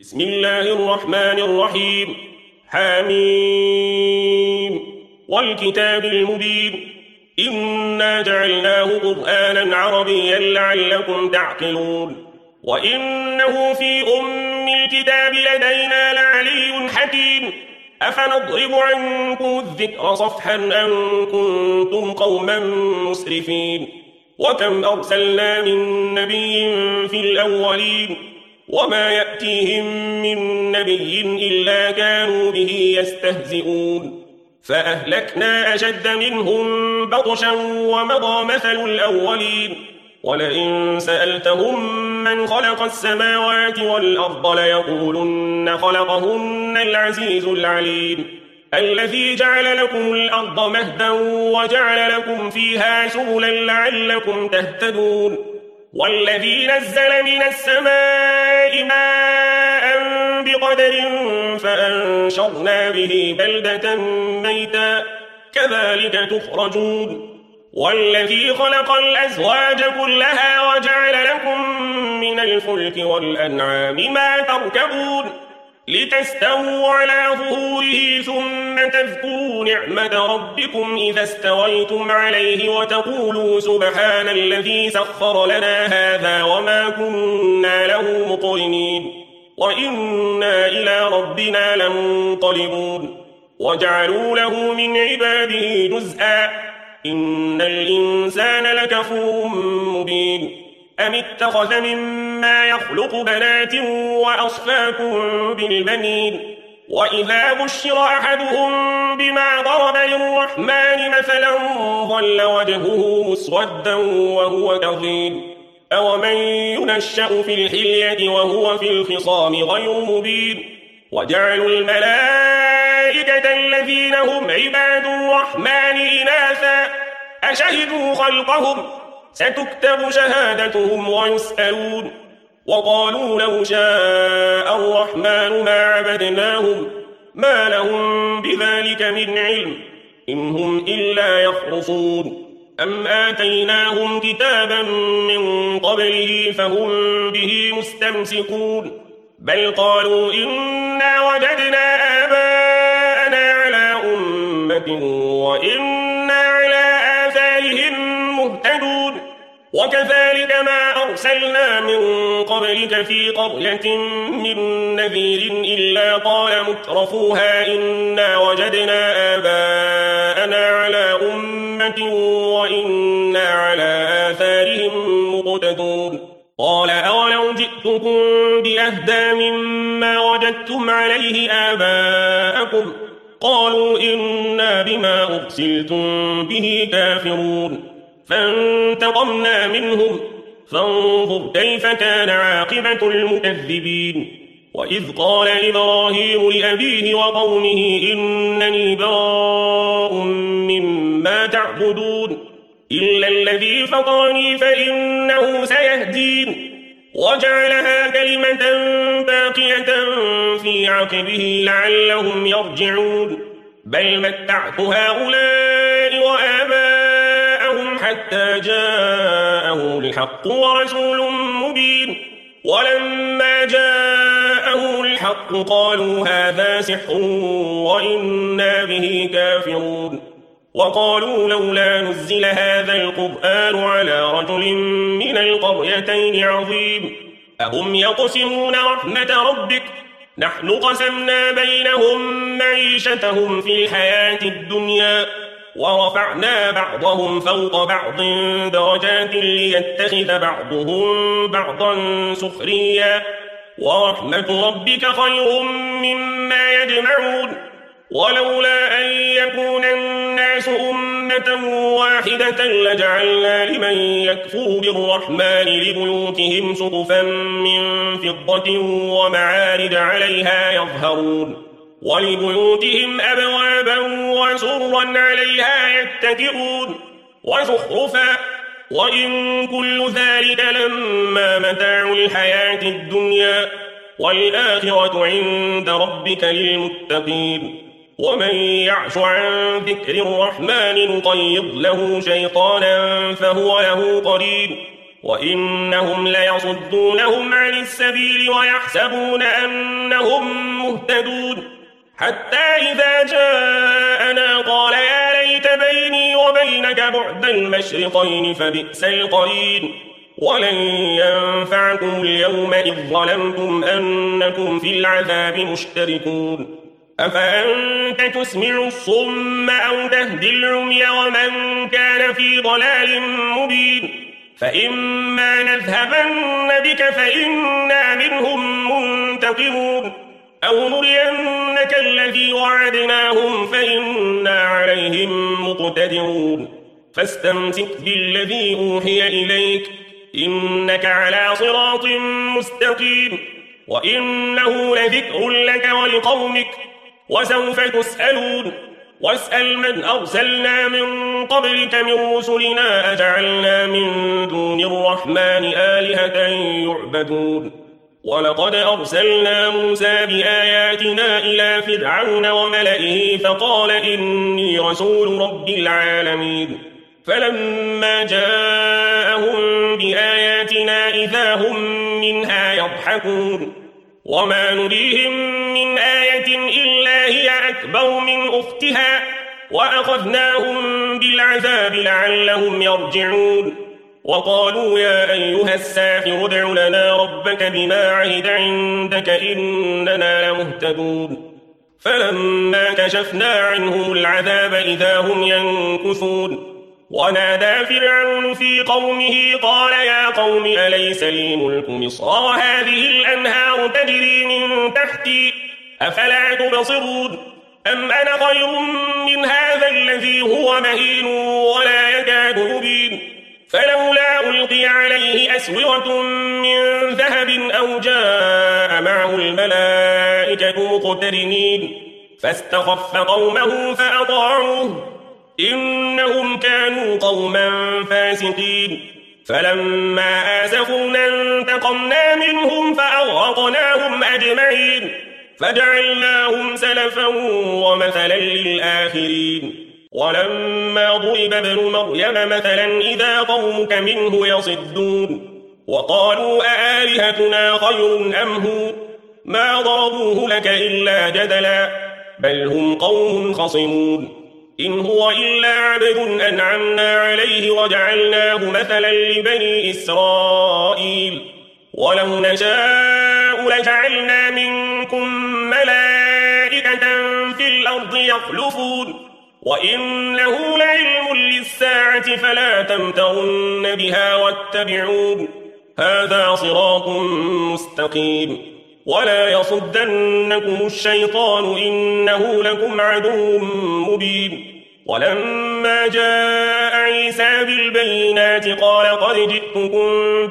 بسم الله الرحمن الرحيم حميم والكتاب المبين إنا جعلناه قرآنا عربيا لعلكم تعقلون وإنه في الكتاب لدينا لعلي حكيم أفنضرب عنكم الذكر صفحا أن كنتم قوما مسرفين وكم أرسلنا من نبي في الأولين وما يأتيهم من نبي إلا كانوا به يستهزئون فأهلكنا أشد منهم بطشا ومضى مثل الأولين ولئن سألتهم من خلق السماوات والأرض ليقولن خلقهن العزيز العليم الذي جعل لكم الأرض مهدا وجعل لكم فيها سبلا لعلكم تهتدون والذي نزل من السماء ماء بقدر فأنشرنا به بلدة ميتا كذلك تخرجون والذي خلق الأزواج كلها وجعل لكم من الفلك والأنعام ما تركبون لتستووا على ظهوره ثم تذكروا نعمة ربكم إذا استويتم عليه وتقولوا سبحان الذي سخر لنا هذا وما كنا له مقرنين وإنا إلى ربنا لمنقلبون وجعلوا له من عباده جزءا إن الإنسان لكفور مبين أم اتخذ مما يخلق بنات وأصفاكم بالبنين وإذا بشر أحدهم بما ضرب للرحمن مثلا ظل وجهه مسودا وهو كظيم أومن ينشأ في الحلية وهو في الخصام غير مبين وجعلوا الملائكة الذين هم عباد الرحمن إناثا أشهدوا خلقهم ستكتب شهادتهم ويسألون وقالوا لو شاء الرحمن ما عبدناهم ما لهم بذلك من علم إن هم إلا يخرصون أم آتيناهم كتابا من قبله فهم به مستمسكون بل قالوا إنا وجدنا آباءنا على أمة وإنا على آثارهم مهتدون وكذلك ما أرسلنا من قبلك في قرية من نذير إلا قال مترفوها إنا وجدنا آباءنا على أمة وإنا على آثارهم مقتدون قال أولو جئتكم بأهدى مما وجدتم عليه آباءكم قالوا إنا بما أرسلتم به كافرون فانتقمنا منهم فانظر كيف كان عاقبة المكذبين وإذ قال إبراهيم لأبيه وقومه إنني براء مما تعبدون إلا الذي فطرني فإنه سيهدين وجعلها كلمة باقية في عقبه لعلهم يرجعون بل متعت هؤلاء وآباءهم حتى جاءهم الحق ورسول مبين ولما جاءهم الحق قالوا هذا سحر وإنا به كافرون وقالوا لولا نزل هذا القرآن على رجل من القريتين عظيم أهم يقسمون رحمة ربك نحن قسمنا بينهم معيشتهم في الحياة الدنيا ورفعنا بعضهم فوق بعض درجات ليتخذ بعضهم بعضا سخريا ورحمة ربك خير مما يجمعون ولولا أن يكون الناس أمة واحدة لجعلنا لمن يكفر بالرحمن لبيوتهم سقفا من فضة ومعارج عليها يظهرون ولبيوتهم أبوابا وسرا عليها يتكئون وزخرفا وإن كل ذلك لما متاع الحياة الدنيا والآخرة عند ربك للمتقين ومن يعش عن ذكر الرحمن نقيض له شيطانا فهو له قرين وإنهم ليصدونهم عن السبيل ويحسبون أن مهتدون حتى إذا جاءنا قال يا ليت بيني وبينك بعد المشرقين فبئس القرين ولن ينفعكم اليوم إذ ظلمتم أنكم في العذاب مشتركون أفأنت تسمع الصم أو تهدي العمي ومن كان في ضلال مبين فإما نذهبن بك فإنا منهم منتقمون أو نرينك الذي وعدناهم فإنا عليهم مقتدرون فاستمسك بالذي أوحي إليك إنك على صراط مستقيم وإنه لذكر لك ولقومك وسوف تسألون واسأل من أرسلنا من قبلك من رسلنا أجعلنا من دون الرحمن آلهة يعبدون ولقد أرسلنا موسى بآياتنا إلى فرعون وملئه فقال إني رسول رب العالمين فلما جاءهم بآياتنا إذا هم منها يضحكون وما نريهم من آية إلا هي أكبر من أختها وأخذناهم بالعذاب لعلهم يرجعون وقالوا يا أيها الساحر ادع لنا ربك بما عهد عندك إننا لمهتدون فلما كشفنا عنهم العذاب إذا هم ينكثون ونادى فرعون في قومه قال يا قوم أليس لي ملك مصر وهذه الأنهار تجري من تحتي أفلا تبصرون أم أنا خير من هذا الذي هو مهين ولا يكاد يبين فلولا ألقي عليه أسورة من ذهب أو جاء معه الملائكة مقترنين فاستخف قومه فأطاعوه إنهم كانوا قوما فاسقين فلما آسفونا انتقمنا منهم فأغرقناهم أجمعين فجعلناهم سلفا ومثلا للآخرين ولما ضرب ابن مريم مثلا إذا قومك منه يصدون وقالوا أآلهتنا خير أم هو ما ضربوه لك إلا جدلا بل هم قوم خصمون إن هو إلا عبد أنعمنا عليه وجعلناه مثلا لبني إسرائيل ولو نشاء لجعلنا منكم ملائكة في الأرض يخلفون وإنه لعلم للساعة فلا تمترن بها واتبعون هذا صراط مستقيم ولا يصدنكم الشيطان إنه لكم عدو مبين ولما جاء عيسى بالبينات قال قد جئتكم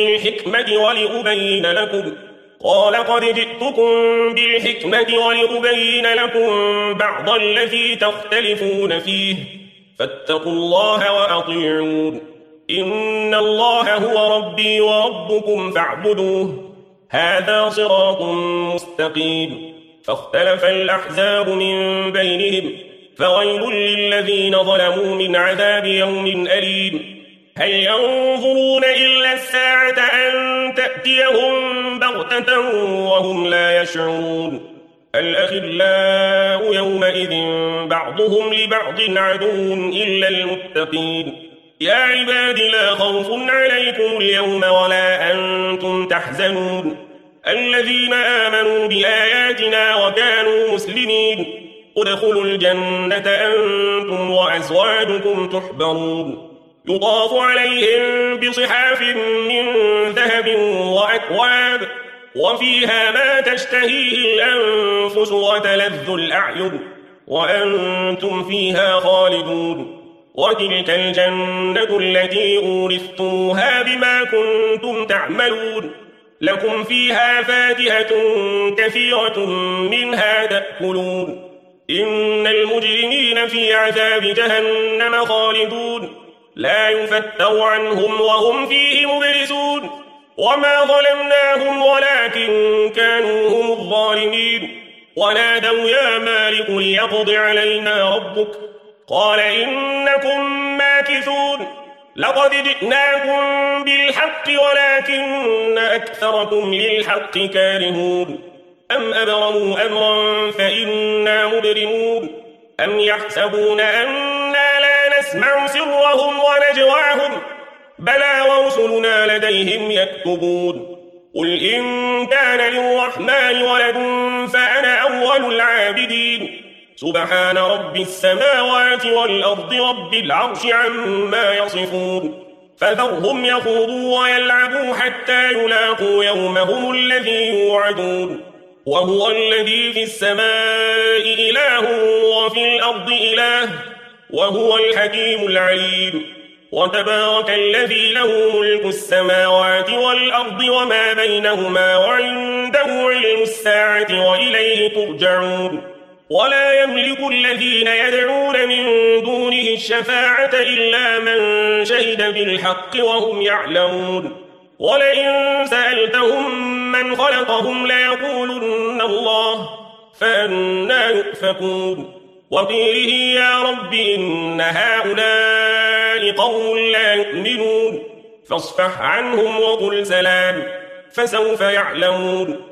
بالحكمة ولأبين لكم بعض الذي تختلفون فيه فاتقوا الله وأطيعون إن الله هو ربي وربكم فاعبدوه هذا صراط مستقيم فاختلف الأحزاب من بينهم فويل للذين ظلموا من عذاب يوم أليم هل ينظرون إلا الساعة أن تأتيهم بغتة وهم لا يشعرون الأخلاء يومئذ بعضهم لبعض عدو إلا المتقين يا عباد لا خوف عليكم اليوم ولا أنتم تحزنون الذين آمنوا بآياتنا وكانوا مسلمين ادخلوا الجنة أنتم وأزواجكم تحبرون يطاف عليهم بصحاف من ذهب وأكواب وفيها ما تشتهيه الأنفس وتلذ الأعين وأنتم فيها خالدون وتلك الجنة التي أورثتموها بما كنتم تعملون لكم فيها فاكهة كثيرة منها تأكلون إن المجرمين في عذاب جهنم خالدون لا يفتر عنهم وهم فيه مبلسون وما ظلمناهم ولكن كانوا هم الظالمين ونادوا يا مالك ليقض علينا ربك قال إنكم ماكثون لقد جئناكم بالحق ولكن أكثركم للحق كارهون أم أبرموا أمرا فإنا مبرمون أم يحسبون أنا لا نسمع سرهم ونجواهم بلى ورسلنا لديهم يكتبون قل إن كان للرحمن ولد فأنا أول العابدين سبحان رب السماوات والأرض رب العرش عما يصفون فذرهم يخوضوا ويلعبوا حتى يلاقوا يومهم الذي يوعدون وهو الذي في السماء إله وفي الأرض إله وهو الحكيم العليم وتبارك الذي له ملك السماوات والأرض وما بينهما وعنده علم الساعة وإليه ترجعون ولا يملك الذين يدعون من دونه الشفاعة إلا من شهد بالحق وهم يعلمون ولئن سألتهم من خلقهم ليقولن الله فأنى يؤفكون وقيله يا رب إن هؤلاء قوم لا يؤمنون فاصفح عنهم وقل سلام فسوف يعلمون